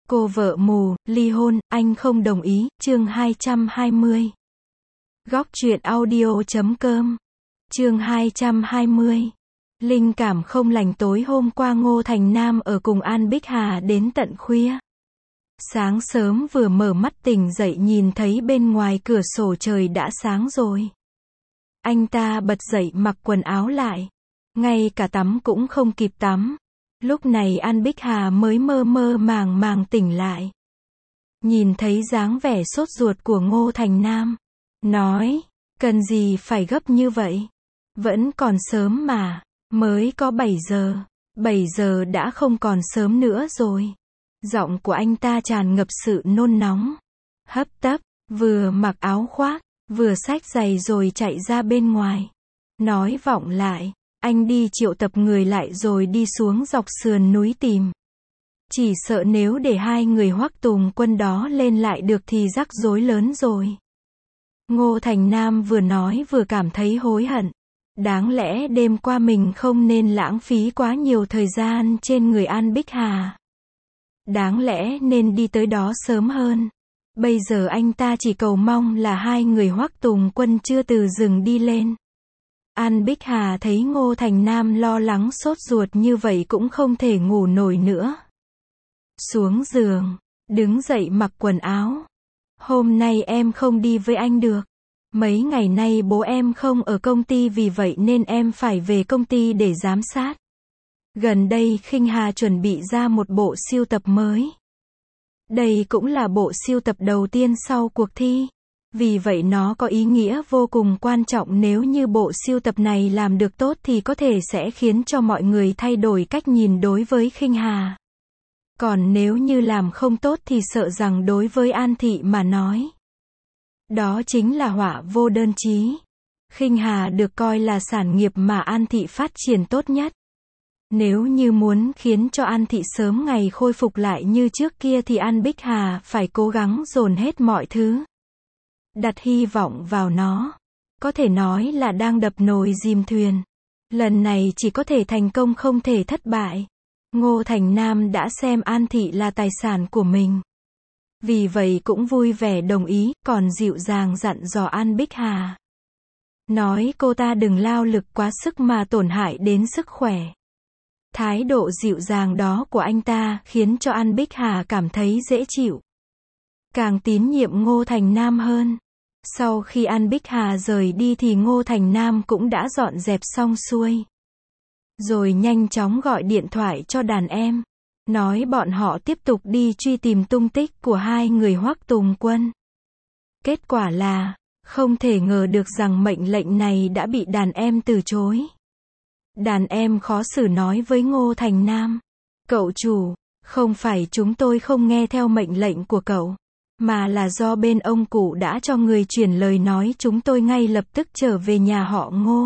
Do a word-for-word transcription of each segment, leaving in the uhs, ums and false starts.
Cô vợ mù, ly hôn, anh không đồng ý, chương hai trăm hai mươi. Góc truyện audio chấm com. Chương hai trăm hai mươi. Linh cảm không lành tối hôm qua Ngô Thành Nam ở cùng An Bích Hà đến tận khuya. Sáng sớm vừa mở mắt tỉnh dậy nhìn thấy bên ngoài cửa sổ trời đã sáng rồi. Anh ta bật dậy mặc quần áo lại. Ngay cả tắm cũng không kịp tắm. Lúc này An Bích Hà mới mơ mơ màng màng tỉnh lại. Nhìn thấy dáng vẻ sốt ruột của Ngô Thành Nam. Nói, cần gì phải gấp như vậy? Vẫn còn sớm mà, mới có bảy giờ. bảy giờ đã không còn sớm nữa rồi. Giọng của anh ta tràn ngập sự nôn nóng. Hấp tấp, vừa mặc áo khoác, vừa xách giày rồi chạy ra bên ngoài. Nói vọng lại. Anh đi triệu tập người lại rồi đi xuống dọc sườn núi tìm. Chỉ sợ nếu để hai người Hoắc Tùng Quân đó lên lại được thì rắc rối lớn rồi. Ngô Thành Nam vừa nói vừa cảm thấy hối hận. Đáng lẽ đêm qua mình không nên lãng phí quá nhiều thời gian trên người An Bích Hà. Đáng lẽ nên đi tới đó sớm hơn. Bây giờ anh ta chỉ cầu mong là hai người Hoắc Tùng Quân chưa từ rừng đi lên. An Bích Hà thấy Ngô Thành Nam lo lắng sốt ruột như vậy cũng không thể ngủ nổi nữa. Xuống giường, đứng dậy mặc quần áo. Hôm nay em không đi với anh được. Mấy ngày nay bố em không ở công ty vì vậy nên em phải về công ty để giám sát. Gần đây Khinh Hà chuẩn bị ra một bộ sưu tập mới. Đây cũng là bộ sưu tập đầu tiên sau cuộc thi. Vì vậy nó có ý nghĩa vô cùng quan trọng, nếu như bộ sưu tập này làm được tốt thì có thể sẽ khiến cho mọi người thay đổi cách nhìn đối với Khinh Hà. Còn nếu như làm không tốt thì sợ rằng đối với An Thị mà nói, đó chính là họa vô đơn chí. Khinh Hà được coi là sản nghiệp mà An Thị phát triển tốt nhất. Nếu như muốn khiến cho An Thị sớm ngày khôi phục lại như trước kia thì An Bích Hà phải cố gắng dồn hết mọi thứ. Đặt hy vọng vào nó. Có thể nói là đang đập nồi chìm thuyền. Lần này chỉ có thể thành công không thể thất bại. Ngô Thành Nam đã xem An Thị là tài sản của mình. Vì vậy cũng vui vẻ đồng ý, còn dịu dàng dặn dò An Bích Hà. Nói cô ta đừng lao lực quá sức mà tổn hại đến sức khỏe. Thái độ dịu dàng đó của anh ta khiến cho An Bích Hà cảm thấy dễ chịu. Càng tín nhiệm Ngô Thành Nam hơn. Sau khi An Bích Hà rời đi thì Ngô Thành Nam cũng đã dọn dẹp xong xuôi. Rồi nhanh chóng gọi điện thoại cho đàn em. Nói bọn họ tiếp tục đi truy tìm tung tích của hai người Hoắc Tùng Quân. Kết quả là, không thể ngờ được rằng mệnh lệnh này đã bị đàn em từ chối. Đàn em khó xử nói với Ngô Thành Nam. Cậu chủ, không phải chúng tôi không nghe theo mệnh lệnh của cậu. Mà là do bên ông cụ đã cho người chuyển lời nói chúng tôi ngay lập tức trở về nhà họ Ngô.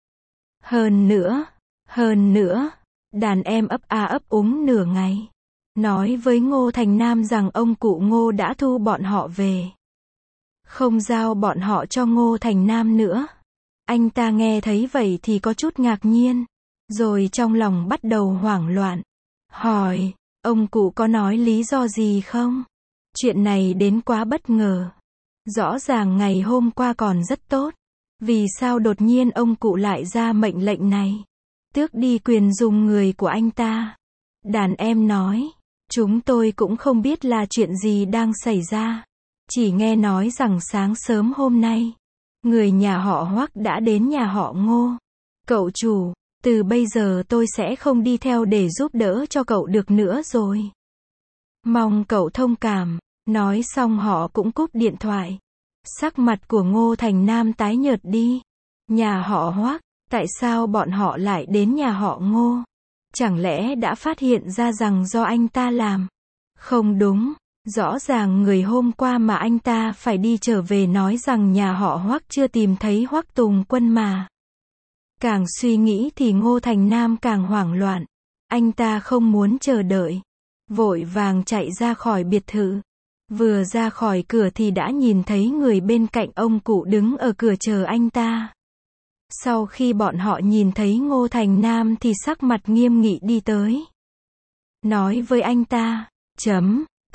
Hơn nữa, hơn nữa, đàn em ấp a ấp úng nửa ngày. Nói với Ngô Thành Nam rằng ông cụ Ngô đã thu bọn họ về. Không giao bọn họ cho Ngô Thành Nam nữa. Anh ta nghe thấy vậy thì có chút ngạc nhiên. Rồi trong lòng bắt đầu hoảng loạn. Hỏi, ông cụ có nói lý do gì không? Chuyện này đến quá bất ngờ. Rõ ràng ngày hôm qua còn rất tốt. Vì sao đột nhiên ông cụ lại ra mệnh lệnh này? Tước đi quyền dùng người của anh ta. Đàn em nói, chúng tôi cũng không biết là chuyện gì đang xảy ra. Chỉ nghe nói rằng sáng sớm hôm nay, người nhà họ Hoắc đã đến nhà họ Ngô. Cậu chủ, từ bây giờ tôi sẽ không đi theo để giúp đỡ cho cậu được nữa rồi. Mong cậu thông cảm. Nói xong họ cũng cúp điện thoại. Sắc mặt của Ngô Thành Nam tái nhợt đi. Nhà họ Hoắc, tại sao bọn họ lại đến nhà họ Ngô? Chẳng lẽ đã phát hiện ra rằng do anh ta làm? Không đúng, rõ ràng người hôm qua mà anh ta phải đi trở về nói rằng nhà họ Hoắc chưa tìm thấy Hoắc Tùng Quân mà. Càng suy nghĩ thì Ngô Thành Nam càng hoảng loạn. Anh ta không muốn chờ đợi. Vội vàng chạy ra khỏi biệt thự. Vừa ra khỏi cửa thì đã nhìn thấy người bên cạnh ông cụ đứng ở cửa chờ anh ta. Sau khi bọn họ nhìn thấy Ngô Thành Nam thì sắc mặt nghiêm nghị đi tới. Nói với anh ta, chấm,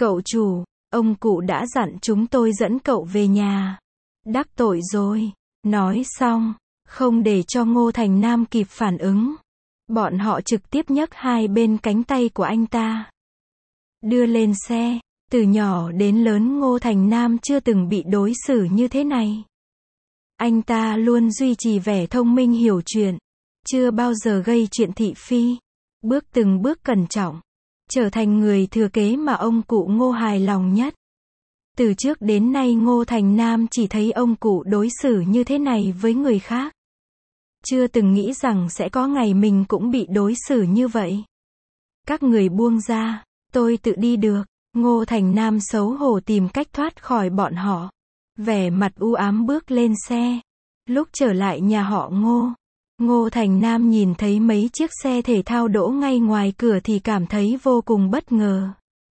Cậu chủ, ông cụ đã dặn chúng tôi dẫn cậu về nhà. Đắc tội rồi. Nói xong, không để cho Ngô Thành Nam kịp phản ứng. Bọn họ trực tiếp nhấc hai bên cánh tay của anh ta. Đưa lên xe. Từ nhỏ đến lớn Ngô Thành Nam chưa từng bị đối xử như thế này. Anh ta luôn duy trì vẻ thông minh hiểu chuyện. Chưa bao giờ gây chuyện thị phi. Bước từng bước cẩn trọng. Trở thành người thừa kế mà ông cụ Ngô hài lòng nhất. Từ trước đến nay Ngô Thành Nam chỉ thấy ông cụ đối xử như thế này với người khác. Chưa từng nghĩ rằng sẽ có ngày mình cũng bị đối xử như vậy. Các người buông ra, tôi tự đi được. Ngô Thành Nam xấu hổ tìm cách thoát khỏi bọn họ. Vẻ mặt u ám bước lên xe. Lúc trở lại nhà họ Ngô, Ngô Thành Nam nhìn thấy mấy chiếc xe thể thao đỗ ngay ngoài cửa thì cảm thấy vô cùng bất ngờ.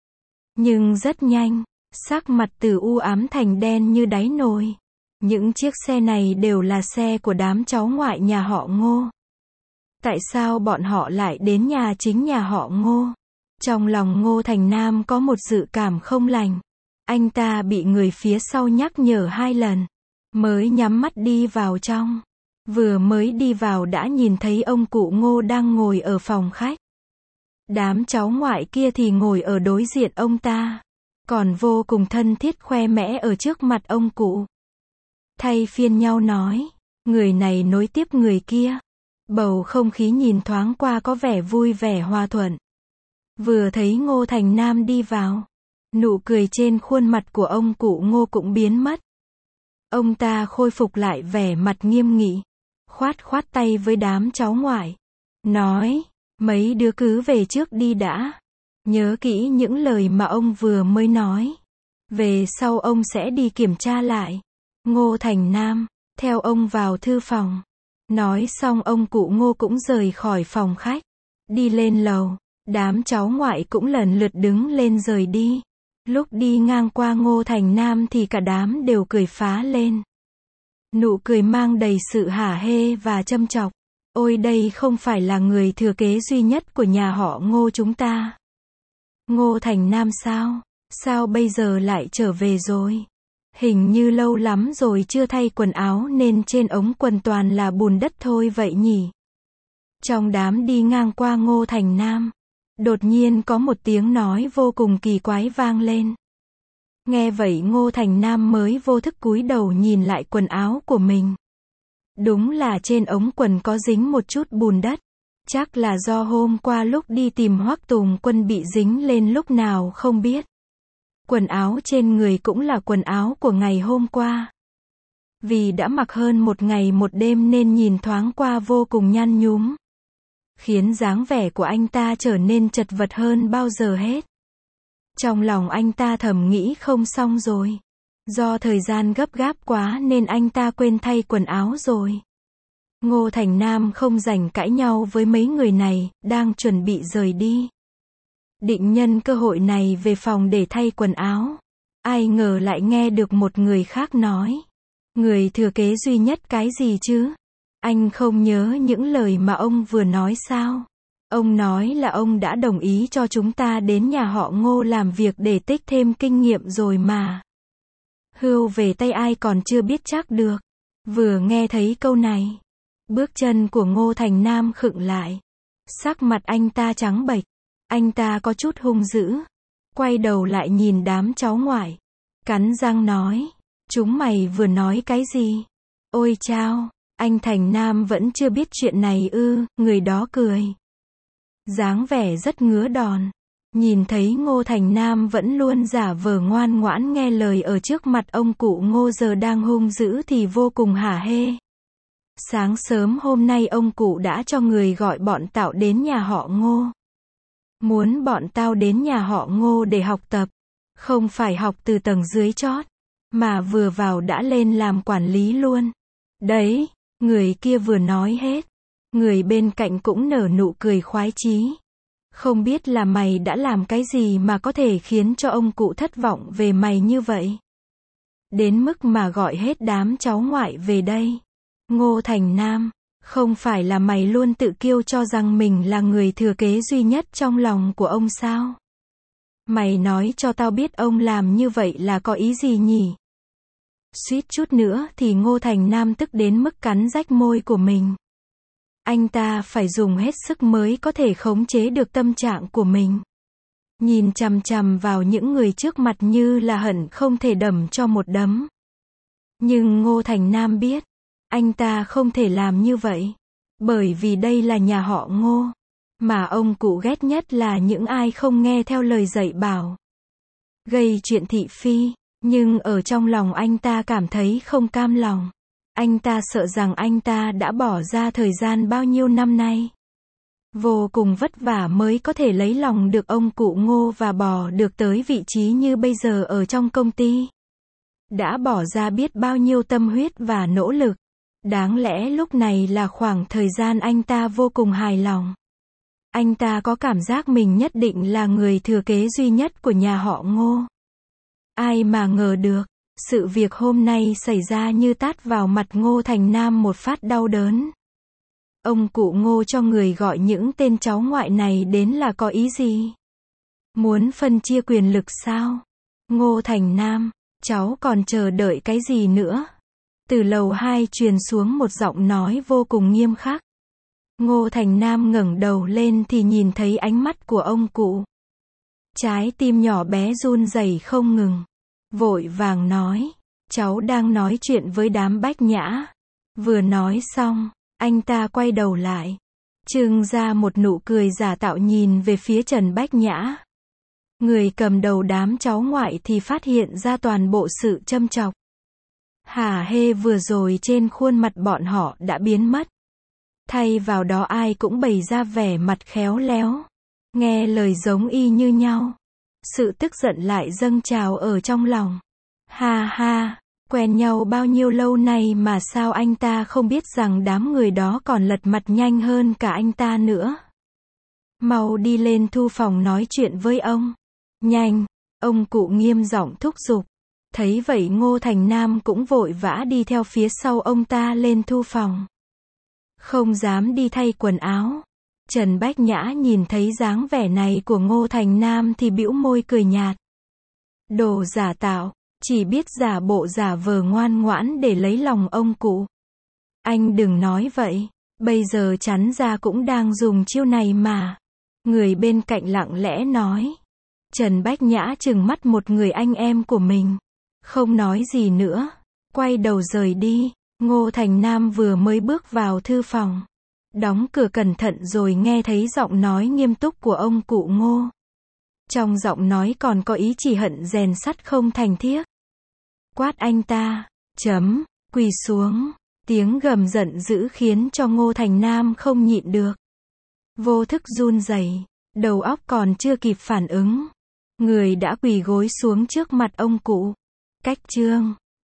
Nhưng rất nhanh, sắc mặt từ u ám thành đen như đáy nồi. Những chiếc xe này đều là xe của đám cháu ngoại nhà họ Ngô. Tại sao bọn họ lại đến nhà chính nhà họ Ngô? Trong lòng Ngô Thành Nam có một dự cảm không lành. Anh ta bị người phía sau nhắc nhở hai lần. Mới nhắm mắt đi vào trong. Vừa mới đi vào đã nhìn thấy ông cụ Ngô đang ngồi ở phòng khách. Đám cháu ngoại kia thì ngồi ở đối diện ông ta. Còn vô cùng thân thiết khoe mẽ ở trước mặt ông cụ. Thay phiên nhau nói. Người này nối tiếp người kia. Bầu không khí nhìn thoáng qua có vẻ vui vẻ hòa thuận. Vừa thấy Ngô Thành Nam đi vào. Nụ cười trên khuôn mặt của ông cụ Ngô cũng biến mất. Ông ta khôi phục lại vẻ mặt nghiêm nghị. Khoát khoát tay với đám cháu ngoại. Nói, mấy đứa cứ về trước đi đã. Nhớ kỹ những lời mà ông vừa mới nói. Về sau ông sẽ đi kiểm tra lại. Ngô Thành Nam, theo ông vào thư phòng. Nói xong ông cụ Ngô cũng rời khỏi phòng khách. Đi lên lầu, đám cháu ngoại cũng lần lượt đứng lên rời đi. Lúc đi ngang qua Ngô Thành Nam thì cả đám đều cười phá lên. Nụ cười mang đầy sự hả hê và châm chọc. Ôi đây không phải là người thừa kế duy nhất của nhà họ Ngô chúng ta. Ngô Thành Nam sao? Sao bây giờ lại trở về rồi? Hình như lâu lắm rồi chưa thay quần áo nên trên ống quần toàn là bùn đất thôi vậy nhỉ? Trong đám đi ngang qua Ngô Thành Nam, đột nhiên có một tiếng nói vô cùng kỳ quái vang lên. Nghe vậy Ngô Thành Nam mới vô thức cúi đầu nhìn lại quần áo của mình. Đúng là trên ống quần có dính một chút bùn đất. Chắc là do hôm qua lúc đi tìm Hoắc Tùng Quân bị dính lên lúc nào không biết. Quần áo trên người cũng là quần áo của ngày hôm qua. Vì đã mặc hơn một ngày một đêm nên nhìn thoáng qua vô cùng nhăn nhúm. Khiến dáng vẻ của anh ta trở nên chật vật hơn bao giờ hết. Trong lòng anh ta thầm nghĩ không xong rồi. Do thời gian gấp gáp quá nên anh ta quên thay quần áo rồi. Ngô Thành Nam không rảnh cãi nhau với mấy người này, đang chuẩn bị rời đi. Định nhân cơ hội này về phòng để thay quần áo. Ai ngờ lại nghe được một người khác nói. Người thừa kế duy nhất cái gì chứ? Anh không nhớ những lời mà ông vừa nói sao? Ông nói là ông đã đồng ý cho chúng ta đến nhà họ Ngô làm việc để tích thêm kinh nghiệm rồi mà. Hươu về tay ai còn chưa biết chắc được. Vừa nghe thấy câu này, bước chân của Ngô Thành Nam khựng lại. Sắc mặt anh ta trắng bệch. Anh ta có chút hung dữ. Quay đầu lại nhìn đám cháu ngoại. Cắn răng nói. Chúng mày vừa nói cái gì? Ôi chao, anh Thành Nam vẫn chưa biết chuyện này ư? Người đó cười. Dáng vẻ rất ngứa đòn. Nhìn thấy Ngô Thành Nam vẫn luôn giả vờ ngoan ngoãn nghe lời ở trước mặt ông cụ Ngô giờ đang hung dữ thì vô cùng hả hê. Sáng sớm hôm nay ông cụ đã cho người gọi bọn Tạo đến nhà họ Ngô. Muốn bọn tao đến nhà họ Ngô để học tập. Không phải học từ tầng dưới chót. Mà vừa vào đã lên làm quản lý luôn. Đấy, người kia vừa nói hết. Người bên cạnh cũng nở nụ cười khoái chí. Không biết là mày đã làm cái gì mà có thể khiến cho ông cụ thất vọng về mày như vậy. Đến mức mà gọi hết đám cháu ngoại về đây. Ngô Thành Nam, không phải là mày luôn tự kiêu cho rằng mình là người thừa kế duy nhất trong lòng của ông sao? Mày nói cho tao biết ông làm như vậy là có ý gì nhỉ? Suýt chút nữa thì Ngô Thành Nam tức đến mức cắn rách môi của mình. Anh ta phải dùng hết sức mới có thể khống chế được tâm trạng của mình. Nhìn chằm chằm vào những người trước mặt như là hận không thể đấm cho một đấm. Nhưng Ngô Thành Nam biết, anh ta không thể làm như vậy. Bởi vì đây là nhà họ Ngô. Mà ông cụ ghét nhất là những ai không nghe theo lời dạy bảo. Gây chuyện thị phi. Nhưng ở trong lòng anh ta cảm thấy không cam lòng. Anh ta sợ rằng anh ta đã bỏ ra thời gian bao nhiêu năm nay. Vô cùng vất vả mới có thể lấy lòng được ông cụ Ngô và bò được tới vị trí như bây giờ ở trong công ty. Đã bỏ ra biết bao nhiêu tâm huyết và nỗ lực. Đáng lẽ lúc này là khoảng thời gian anh ta vô cùng hài lòng. Anh ta có cảm giác mình nhất định là người thừa kế duy nhất của nhà họ Ngô. Ai mà ngờ được, sự việc hôm nay xảy ra như tát vào mặt Ngô Thành Nam một phát đau đớn. Ông cụ Ngô cho người gọi những tên cháu ngoại này đến là có ý gì? Muốn phân chia quyền lực sao? Ngô Thành Nam, cháu còn chờ đợi cái gì nữa? Từ lầu hai truyền xuống một giọng nói vô cùng nghiêm khắc. Ngô Thành Nam ngẩng đầu lên thì nhìn thấy ánh mắt của ông cụ. Trái tim nhỏ bé run rẩy không ngừng. Vội vàng nói, cháu đang nói chuyện với đám Bách Nhã. Vừa nói xong, anh ta quay đầu lại. Trưng ra một nụ cười giả tạo nhìn về phía Trần Bách Nhã. Người cầm đầu đám cháu ngoại thì phát hiện ra toàn bộ sự châm chọc. Hả hê vừa rồi trên khuôn mặt bọn họ đã biến mất. Thay vào đó ai cũng bày ra vẻ mặt khéo léo. Nghe lời giống y như nhau. Sự tức giận lại dâng trào ở trong lòng. Ha ha, quen nhau bao nhiêu lâu nay mà sao anh ta không biết rằng đám người đó còn lật mặt nhanh hơn cả anh ta nữa. Mau đi lên thư phòng nói chuyện với ông. Nhanh, ông cụ nghiêm giọng thúc giục. Thấy vậy Ngô Thành Nam cũng vội vã đi theo phía sau ông ta lên thư phòng. Không dám đi thay quần áo. Trần Bách Nhã nhìn thấy dáng vẻ này của Ngô Thành Nam thì bĩu môi cười nhạt. Đồ giả tạo, chỉ biết giả bộ giả vờ ngoan ngoãn để lấy lòng ông cụ. Anh đừng nói vậy, bây giờ chắn ra cũng đang dùng chiêu này mà. Người bên cạnh lặng lẽ nói. Trần Bách Nhã trừng mắt một người anh em của mình. Không nói gì nữa, quay đầu rời đi. Ngô Thành Nam vừa mới bước vào thư phòng. Đóng cửa cẩn thận rồi nghe thấy giọng nói nghiêm túc của ông cụ Ngô. Trong giọng nói còn có ý chỉ hận rèn sắt không thành thiếc. Quát anh ta, chấm, quỳ xuống. Tiếng gầm giận dữ khiến cho Ngô Thành Nam không nhịn được. Vô thức run rẩy, đầu óc còn chưa kịp phản ứng. Người đã quỳ gối xuống trước mặt ông cụ. Cách chương